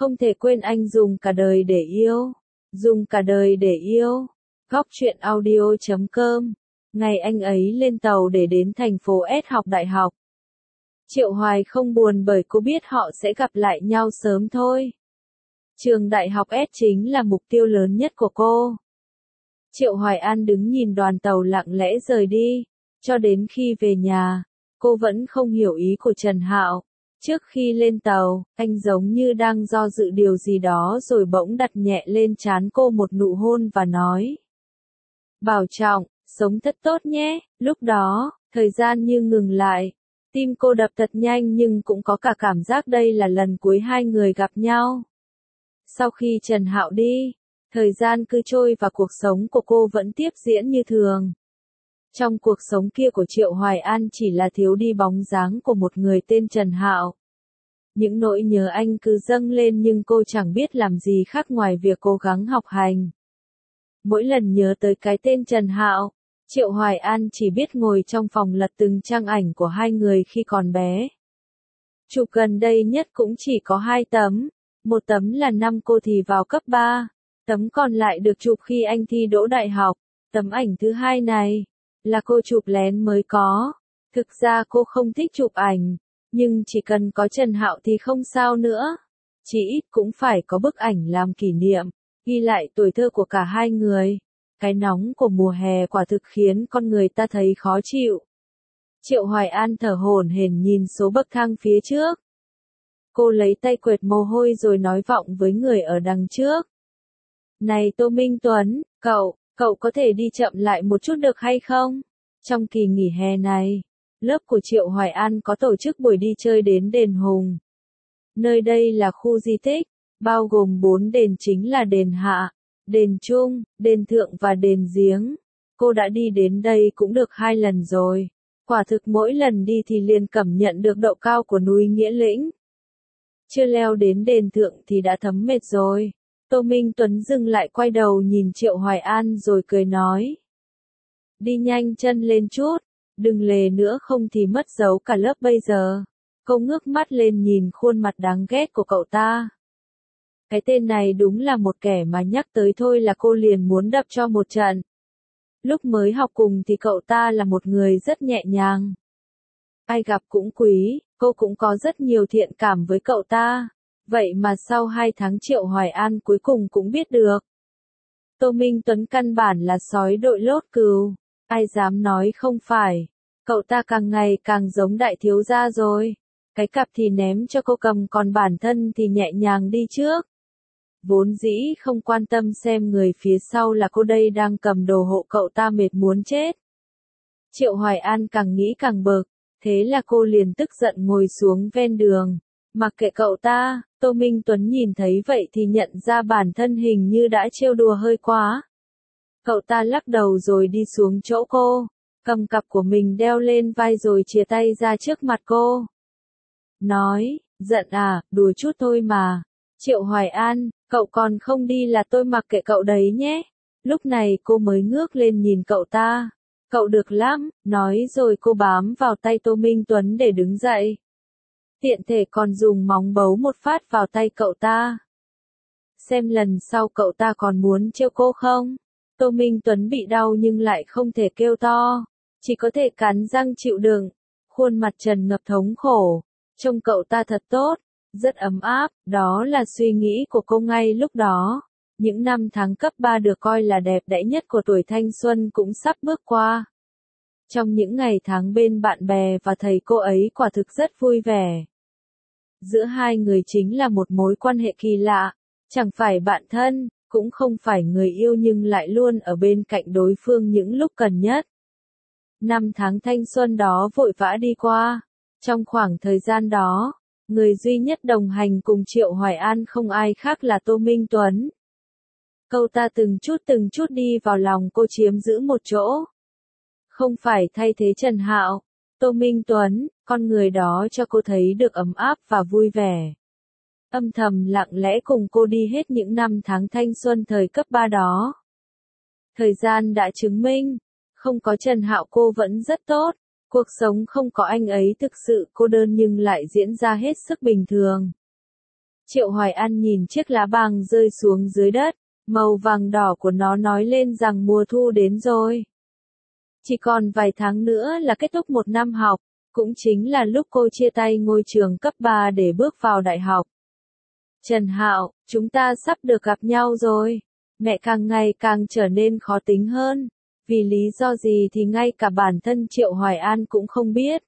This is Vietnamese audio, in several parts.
Không thể quên anh dùng cả đời để yêu. Dùng cả đời để yêu. Góc truyện audio.com. Ngày anh ấy lên tàu để đến thành phố S học đại học. Triệu Hoài không buồn bởi cô biết họ sẽ gặp lại nhau sớm thôi. Trường đại học S chính là mục tiêu lớn nhất của cô. Triệu Hoài An đứng nhìn đoàn tàu lặng lẽ rời đi. Cho đến khi về nhà, cô vẫn không hiểu ý của Trần Hạo. Trước khi lên tàu, anh giống như đang do dự điều gì đó rồi bỗng đặt nhẹ lên trán cô một nụ hôn và nói. Bảo trọng, sống thật tốt nhé. Lúc đó, thời gian như ngừng lại. Tim cô đập thật nhanh nhưng cũng có cả cảm giác đây là lần cuối hai người gặp nhau. Sau khi Trần Hạo đi, thời gian cứ trôi và cuộc sống của cô vẫn tiếp diễn như thường. Trong cuộc sống kia của Triệu Hoài An chỉ là thiếu đi bóng dáng của một người tên Trần Hạo. Những nỗi nhớ anh cứ dâng lên nhưng cô chẳng biết làm gì khác ngoài việc cố gắng học hành. Mỗi lần nhớ tới cái tên Trần Hạo, Triệu Hoài An chỉ biết ngồi trong phòng lật từng trang ảnh của hai người khi còn bé. Chụp gần đây nhất cũng chỉ có 2 tấm. Một tấm là năm cô thì vào cấp 3, tấm còn lại được chụp khi anh thi đỗ đại học. Tấm ảnh thứ hai này là cô chụp lén mới có. Thực ra cô không thích chụp ảnh, nhưng chỉ cần có Trần Hạo thì không sao nữa. Chỉ ít cũng phải có bức ảnh làm kỷ niệm, ghi lại tuổi thơ của cả hai người. Cái nóng của mùa hè quả thực khiến con người ta thấy khó chịu. Triệu Hoài An thở hổn hển nhìn số bậc thang phía trước. Cô lấy tay quệt mồ hôi rồi nói vọng với người ở đằng trước. Này Tô Minh Tuấn, cậu có thể đi chậm lại một chút được hay không? Trong kỳ nghỉ hè này, lớp của Triệu Hoài An có tổ chức buổi đi chơi đến đền Hùng. Nơi đây là khu di tích, bao gồm 4 đền chính là đền Hạ, đền Trung, đền Thượng và đền Giếng. Cô đã đi đến đây cũng được 2 lần rồi. Quả thực mỗi lần đi thì liền cảm nhận được độ cao của núi Nghĩa Lĩnh. Chưa leo đến đền Thượng thì đã thấm mệt rồi. Tô Minh Tuấn dừng lại quay đầu nhìn Triệu Hoài An rồi cười nói. Đi nhanh chân lên chút, đừng lề nữa không thì mất dấu cả lớp bây giờ. Cô ngước mắt lên nhìn khuôn mặt đáng ghét của cậu ta. Cái tên này đúng là một kẻ mà nhắc tới thôi là cô liền muốn đập cho một trận. Lúc mới học cùng thì cậu ta là một người rất nhẹ nhàng. Ai gặp cũng quý, cô cũng có rất nhiều thiện cảm với cậu ta. Vậy mà sau 2 tháng Triệu Hoài An cuối cùng cũng biết được. Tô Minh Tuấn căn bản là sói đội lốt cừu. Ai dám nói không phải. Cậu ta càng ngày càng giống đại thiếu gia rồi. Cái cặp thì ném cho cô cầm còn bản thân thì nhẹ nhàng đi trước. Vốn dĩ không quan tâm xem người phía sau là cô đây đang cầm đồ hộ cậu ta mệt muốn chết. Triệu Hoài An càng nghĩ càng bực. Thế là cô liền tức giận ngồi xuống ven đường. Mặc kệ cậu ta, Tô Minh Tuấn nhìn thấy vậy thì nhận ra bản thân hình như đã trêu đùa hơi quá. Cậu ta lắc đầu rồi đi xuống chỗ cô, cầm cặp của mình đeo lên vai rồi chìa tay ra trước mặt cô. Nói, giận à, đùa chút thôi mà. Triệu Hoài An, cậu còn không đi là tôi mặc kệ cậu đấy nhé. Lúc này cô mới ngước lên nhìn cậu ta. Cậu được lắm, nói rồi cô bám vào tay Tô Minh Tuấn để đứng dậy. Tiện thể còn dùng móng bấu một phát vào tay cậu ta. Xem lần sau cậu ta còn muốn trêu cô không? Tô Minh Tuấn bị đau nhưng lại không thể kêu to. Chỉ có thể cắn răng chịu đựng. Khuôn mặt trần ngập thống khổ. Trông cậu ta thật tốt, rất ấm áp, đó là suy nghĩ của cô ngay lúc đó. Những năm tháng cấp 3 được coi là đẹp đẽ nhất của tuổi thanh xuân cũng sắp bước qua. Trong những ngày tháng bên bạn bè và thầy cô ấy quả thực rất vui vẻ. Giữa hai người chính là một mối quan hệ kỳ lạ, chẳng phải bạn thân, cũng không phải người yêu nhưng lại luôn ở bên cạnh đối phương những lúc cần nhất. 5 tháng thanh xuân đó vội vã đi qua. Trong khoảng thời gian đó, người duy nhất đồng hành cùng Triệu Hoài An không ai khác là Tô Minh Tuấn. Cậu ta từng chút đi vào lòng cô chiếm giữ một chỗ. Không phải thay thế Trần Hạo, Tô Minh Tuấn, con người đó cho cô thấy được ấm áp và vui vẻ. Âm thầm lặng lẽ cùng cô đi hết những năm tháng thanh xuân thời cấp 3 đó. Thời gian đã chứng minh, không có Trần Hạo cô vẫn rất tốt. Cuộc sống không có anh ấy thực sự cô đơn nhưng lại diễn ra hết sức bình thường. Triệu Hoài An nhìn chiếc lá bàng rơi xuống dưới đất, màu vàng đỏ của nó nói lên rằng mùa thu đến rồi. Chỉ còn vài tháng nữa là kết thúc một năm học, cũng chính là lúc cô chia tay ngôi trường cấp 3 để bước vào đại học. Trần Hạo, chúng ta sắp được gặp nhau rồi. Mẹ càng ngày càng trở nên khó tính hơn. Vì lý do gì thì ngay cả bản thân Triệu Hoài An cũng không biết.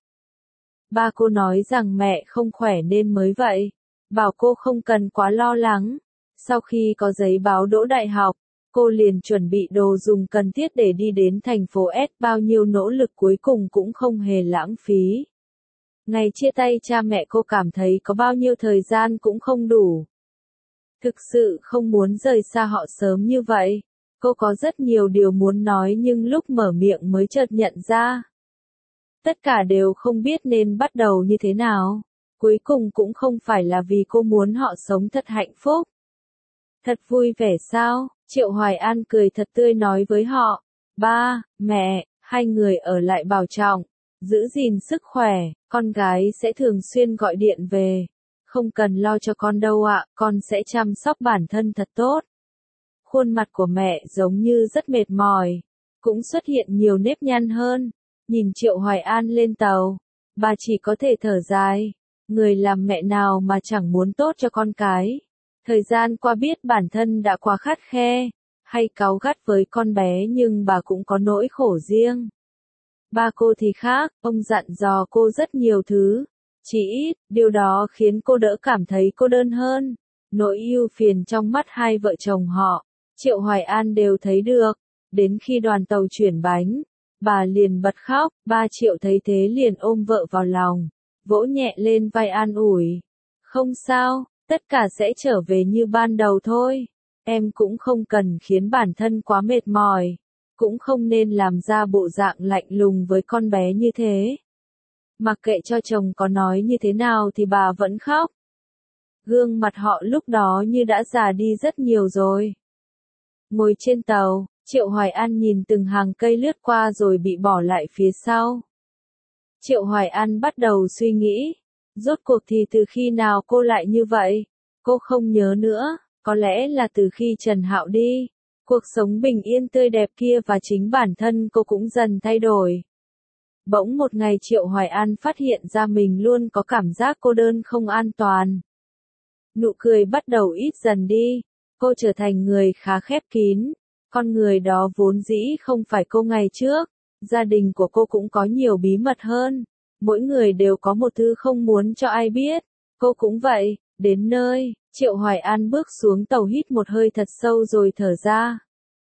Ba cô nói rằng mẹ không khỏe nên mới vậy. Bảo cô không cần quá lo lắng. Sau khi có giấy báo đỗ đại học, cô liền chuẩn bị đồ dùng cần thiết để đi đến thành phố S. Bao nhiêu nỗ lực cuối cùng cũng không hề lãng phí. Ngày chia tay cha mẹ cô cảm thấy có bao nhiêu thời gian cũng không đủ. Thực sự không muốn rời xa họ sớm như vậy. Cô có rất nhiều điều muốn nói nhưng lúc mở miệng mới chợt nhận ra. Tất cả đều không biết nên bắt đầu như thế nào. Cuối cùng cũng không phải là vì cô muốn họ sống thật hạnh phúc. Thật vui vẻ sao? Triệu Hoài An cười thật tươi nói với họ. Ba, mẹ, hai người ở lại bảo trọng, giữ gìn sức khỏe, con gái sẽ thường xuyên gọi điện về. Không cần lo cho con đâu ạ, con sẽ chăm sóc bản thân thật tốt. Khuôn mặt của mẹ giống như rất mệt mỏi, cũng xuất hiện nhiều nếp nhăn hơn. Nhìn Triệu Hoài An lên tàu, bà chỉ có thể thở dài. Người làm mẹ nào mà chẳng muốn tốt cho con cái. Thời gian qua biết bản thân đã quá khắt khe, hay cáu gắt với con bé nhưng bà cũng có nỗi khổ riêng. Ba cô thì khác, ông dặn dò cô rất nhiều thứ. Chỉ ít, điều đó khiến cô đỡ cảm thấy cô đơn hơn. Nỗi ưu phiền trong mắt hai vợ chồng họ, Triệu Hoài An đều thấy được. Đến khi đoàn tàu chuyển bánh, bà liền bật khóc, ba Triệu thấy thế liền ôm vợ vào lòng, vỗ nhẹ lên vai an ủi. Không sao, tất cả sẽ trở về như ban đầu thôi. Em cũng không cần khiến bản thân quá mệt mỏi, cũng không nên làm ra bộ dạng lạnh lùng với con bé như thế. Mặc kệ cho chồng có nói như thế nào thì bà vẫn khóc. Gương mặt họ lúc đó như đã già đi rất nhiều rồi. Ngồi trên tàu, Triệu Hoài An nhìn từng hàng cây lướt qua rồi bị bỏ lại phía sau. Triệu Hoài An bắt đầu suy nghĩ. Rốt cuộc thì từ khi nào cô lại như vậy? Cô không nhớ nữa, có lẽ là từ khi Trần Hạo đi. Cuộc sống bình yên tươi đẹp kia và chính bản thân cô cũng dần thay đổi. Bỗng một ngày Triệu Hoài An phát hiện ra mình luôn có cảm giác cô đơn không an toàn. Nụ cười bắt đầu ít dần đi, cô trở thành người khá khép kín. Con người đó vốn dĩ không phải cô ngày trước, gia đình của cô cũng có nhiều bí mật hơn. Mỗi người đều có một thứ không muốn cho ai biết, cô cũng vậy. Đến nơi, Triệu Hoài An bước xuống tàu hít một hơi thật sâu rồi thở ra.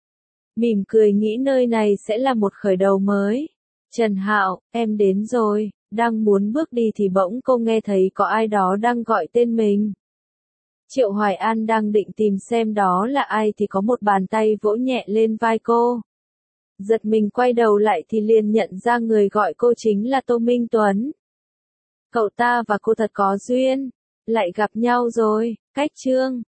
Mỉm cười nghĩ nơi này sẽ là một khởi đầu mới. Trần Hạo, em đến rồi. Đang muốn bước đi thì bỗng cô nghe thấy có ai đó đang gọi tên mình. Triệu Hoài An đang định tìm xem đó là ai thì có một bàn tay vỗ nhẹ lên vai cô. Giật mình quay đầu lại thì liền nhận ra người gọi cô chính là Tô Minh Tuấn. Cậu ta và cô thật có duyên, lại gặp nhau rồi. Cách chương